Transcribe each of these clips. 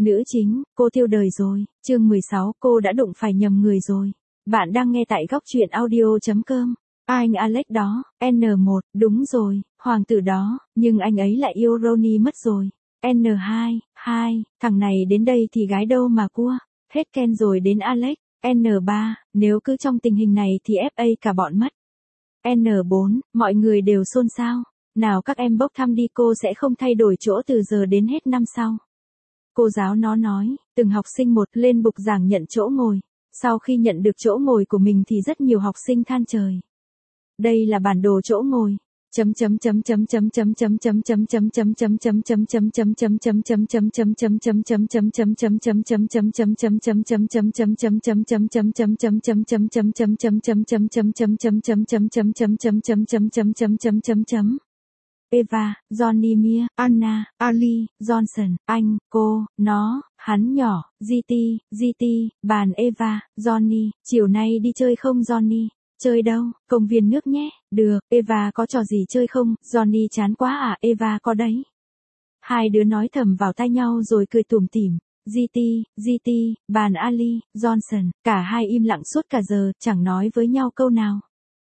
Nữ chính, cô tiêu đời rồi, chương 16, cô đã đụng phải nhầm người rồi. Bạn đang nghe tại góc truyện audio.com. Anh Alex đó, N1, đúng rồi, hoàng tử đó, nhưng anh ấy lại yêu Ronnie mất rồi. N2, thằng này đến đây thì gái đâu mà cua, hết Ken rồi đến Alex. N3, nếu cứ trong tình hình này thì FA cả bọn mất. N4, mọi người đều xôn xao. Nào các em bốc thăm đi, cô sẽ không thay đổi chỗ từ giờ đến hết năm sau. Cô giáo nó nói, từng học sinh một lên bục giảng nhận chỗ ngồi. Sau khi nhận được chỗ ngồi của mình thì rất nhiều học sinh than trời. Đây là bản đồ chỗ ngồi. Eva, Johnny, Mia, Anna, Ali, Johnson, anh, cô, nó, hắn nhỏ, GT, bàn Eva, Johnny, chiều nay đi chơi không Johnny? Chơi đâu, công viên nước nhé, được, Eva có trò gì chơi không, Johnny chán quá à, Eva có đấy. Hai đứa nói thầm vào tai nhau rồi cười tủm tỉm. GT, bàn Ali, Johnson, cả hai im lặng suốt cả giờ, chẳng nói với nhau câu nào.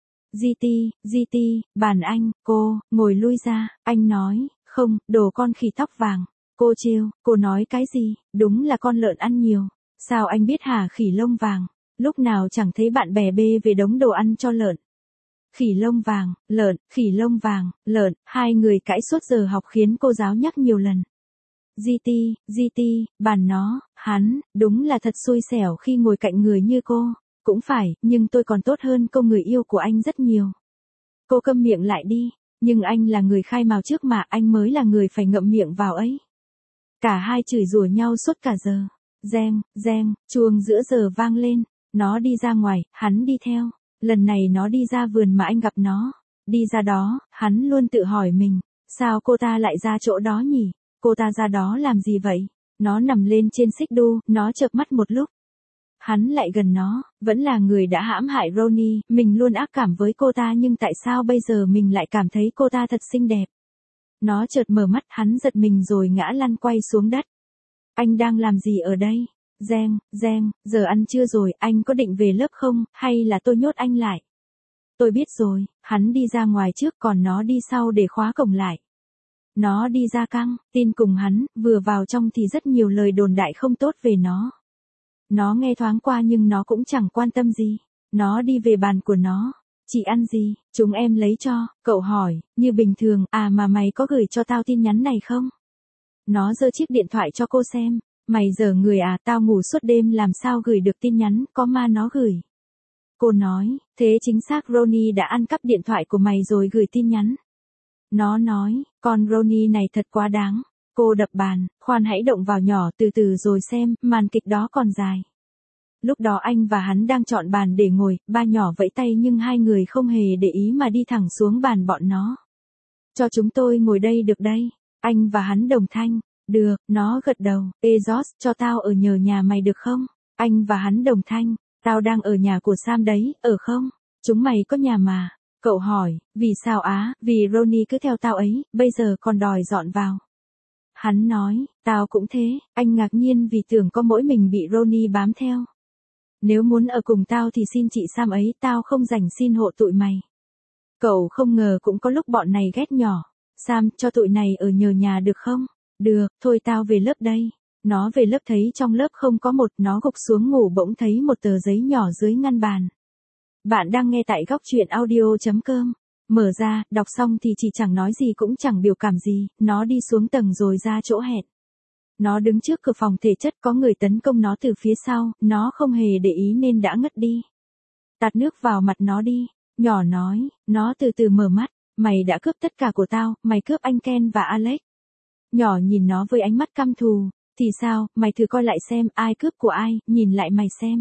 GT, bàn anh, cô, ngồi lui ra, anh nói, không, đồ con khỉ tóc vàng. Cô trêu, cô nói cái gì, đúng là con lợn ăn nhiều. Sao anh biết hả, khỉ lông vàng, lúc nào chẳng thấy bạn bè bê về đống đồ ăn cho lợn. Khỉ lông vàng, lợn, khỉ lông vàng, lợn, hai người cãi suốt giờ học khiến cô giáo nhắc nhiều lần. GT, bàn nó, hắn, đúng là thật xui xẻo khi ngồi cạnh người như cô. Cũng phải, nhưng tôi còn tốt hơn cô, người yêu của anh rất nhiều. Cô câm miệng lại đi, nhưng anh là người khai mào trước mà, anh mới là người phải ngậm miệng vào ấy. Cả hai chửi rủa nhau suốt cả giờ. Reng, chuông giữa giờ vang lên, nó đi ra ngoài, hắn đi theo. Lần này nó đi ra vườn mà anh gặp nó. Đi ra đó, hắn luôn tự hỏi mình, sao cô ta lại ra chỗ đó nhỉ? Cô ta ra đó làm gì vậy? Nó nằm lên trên xích đu, nó chợp mắt một lúc. Hắn lại gần nó, vẫn là người đã hãm hại Ronnie, mình luôn ác cảm với cô ta nhưng tại sao bây giờ mình lại cảm thấy cô ta thật xinh đẹp. Nó chợt mở mắt, hắn giật mình rồi ngã lăn quay xuống đất. Anh đang làm gì ở đây? Reng, giờ ăn trưa rồi, anh có định về lớp không, hay là tôi nhốt anh lại? Tôi biết rồi, hắn đi ra ngoài trước còn nó đi sau để khóa cổng lại. Nó đi ra căng, tin cùng hắn, vừa vào trong thì rất nhiều lời đồn đại không tốt về nó. Nó nghe thoáng qua nhưng nó cũng chẳng quan tâm gì. Nó đi về bàn của nó. Chị ăn gì? Chúng em lấy cho. Cậu hỏi, như bình thường, à mà mày có gửi cho tao tin nhắn này không? Nó giơ chiếc điện thoại cho cô xem. Mày dở người à, tao ngủ suốt đêm làm sao gửi được tin nhắn, có ma nó gửi. Cô nói, thế chính xác Ronnie đã ăn cắp điện thoại của mày rồi gửi tin nhắn. Nó nói, con Ronnie này thật quá đáng. Cô đập bàn, khoan hãy động vào nhỏ từ từ rồi xem, màn kịch đó còn dài. Lúc đó anh và hắn đang chọn bàn để ngồi, ba nhỏ vẫy tay nhưng hai người không hề để ý mà đi thẳng xuống bàn bọn nó. Cho chúng tôi ngồi đây được đây. Anh và hắn đồng thanh. Được, nó gật đầu. Ê Josh, cho tao ở nhờ nhà mày được không? Anh và hắn đồng thanh. Tao đang ở nhà của Sam đấy, ở không? Chúng mày có nhà mà. Cậu hỏi, vì sao á? Vì Ronnie cứ theo tao ấy, bây giờ còn đòi dọn vào. Hắn nói, tao cũng thế, anh ngạc nhiên vì tưởng có mỗi mình bị Ronnie bám theo. Nếu muốn ở cùng tao thì xin chị Sam ấy, tao không rảnh xin hộ tụi mày. Cậu không ngờ cũng có lúc bọn này ghét nhỏ. Sam, cho tụi này ở nhờ nhà được không? Được, thôi tao về lớp đây. Nó về lớp thấy trong lớp không có một, nó gục xuống ngủ bỗng thấy một tờ giấy nhỏ dưới ngăn bàn. Bạn đang nghe tại góc truyện audio.com. Mở ra, đọc xong thì chỉ chẳng nói gì cũng chẳng biểu cảm gì, nó đi xuống tầng rồi ra chỗ hẹn. Nó đứng trước cửa phòng thể chất, có người tấn công nó từ phía sau, nó không hề để ý nên đã ngất đi. Tạt nước vào mặt nó đi, nhỏ nói, nó từ từ mở mắt, mày đã cướp tất cả của tao, mày cướp anh Ken và Alex. Nhỏ nhìn nó với ánh mắt căm thù, thì sao, mày thử coi lại xem ai cướp của ai, nhìn lại mày xem.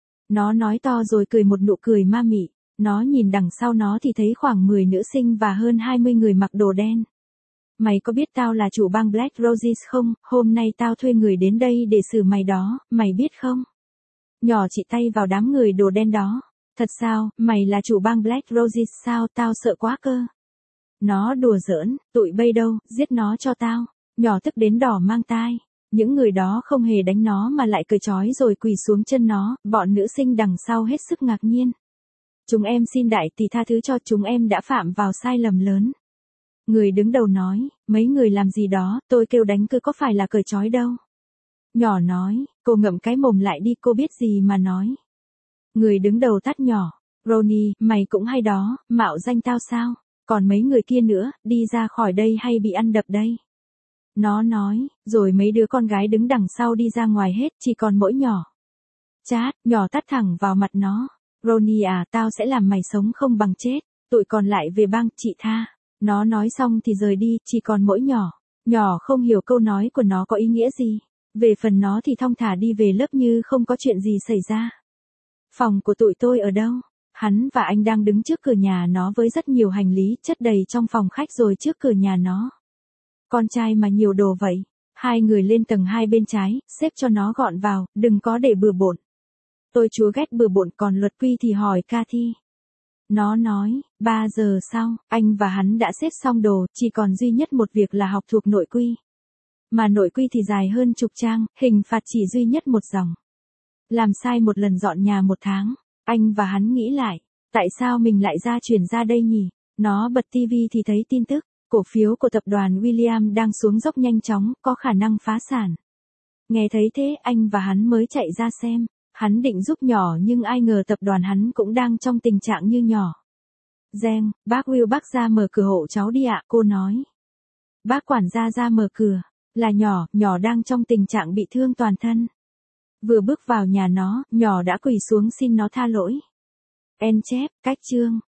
Nó nói to rồi cười một nụ cười ma mị. Nó nhìn đằng sau nó thì thấy khoảng 10 nữ sinh và hơn 20 người mặc đồ đen. Mày có biết tao là chủ bang Black Roses không? Hôm nay tao thuê người đến đây để xử mày đó, mày biết không? Nhỏ chỉ tay vào đám người đồ đen đó. Thật sao, mày là chủ bang Black Roses sao, tao sợ quá cơ. Nó đùa giỡn, tụi bay đâu, giết nó cho tao. Nhỏ tức đến đỏ mang tai. Những người đó không hề đánh nó mà lại cởi trói rồi quỳ xuống chân nó, bọn nữ sinh đằng sau hết sức ngạc nhiên. Chúng em xin đại tỷ tha thứ cho chúng em đã phạm vào sai lầm lớn. Người đứng đầu nói, mấy người làm gì đó, tôi kêu đánh cứ có phải là cởi trói đâu. Nhỏ nói, cô ngậm cái mồm lại đi, cô biết gì mà nói. Người đứng đầu tắt nhỏ, Ronnie, mày cũng hay đó, mạo danh tao sao, còn mấy người kia nữa, đi ra khỏi đây hay bị ăn đập đây. Nó nói, rồi mấy đứa con gái đứng đằng sau đi ra ngoài hết, chỉ còn mỗi nhỏ. Chát, nhỏ tắt thẳng vào mặt nó. Ronnie à, tao sẽ làm mày sống không bằng chết, tụi còn lại về bang, chị tha. Nó nói xong thì rời đi, chỉ còn mỗi nhỏ. Nhỏ không hiểu câu nói của nó có ý nghĩa gì. Về phần nó thì thong thả đi về lớp như không có chuyện gì xảy ra. Phòng của tụi tôi ở đâu? Hắn và anh đang đứng trước cửa nhà nó với rất nhiều hành lý chất đầy trong phòng khách rồi trước cửa nhà nó. Con trai mà nhiều đồ vậy. Hai người lên tầng 2 bên trái, xếp cho nó gọn vào, đừng có để bừa bộn. Tôi chúa ghét bừa bộn, còn luật quy thì hỏi Cathy. Nó nói, 3 giờ sau, anh và hắn đã xếp xong đồ, chỉ còn duy nhất một việc là học thuộc nội quy. Mà nội quy thì dài hơn chục trang, hình phạt chỉ duy nhất một dòng. Làm sai một lần dọn nhà 1 tháng, anh và hắn nghĩ lại, tại sao mình lại chuyển ra đây nhỉ? Nó bật tivi thì thấy tin tức, cổ phiếu của tập đoàn William đang xuống dốc nhanh chóng, có khả năng phá sản. Nghe thấy thế, anh và hắn mới chạy ra xem. Hắn định giúp nhỏ nhưng ai ngờ tập đoàn hắn cũng đang trong tình trạng như nhỏ. Giang, bác Will bác ra mở cửa hộ cháu đi ạ, cô nói. Bác quản gia ra mở cửa, là nhỏ đang trong tình trạng bị thương toàn thân. Vừa bước vào nhà nó, nhỏ đã quỳ xuống xin nó tha lỗi. En chép, cách chương.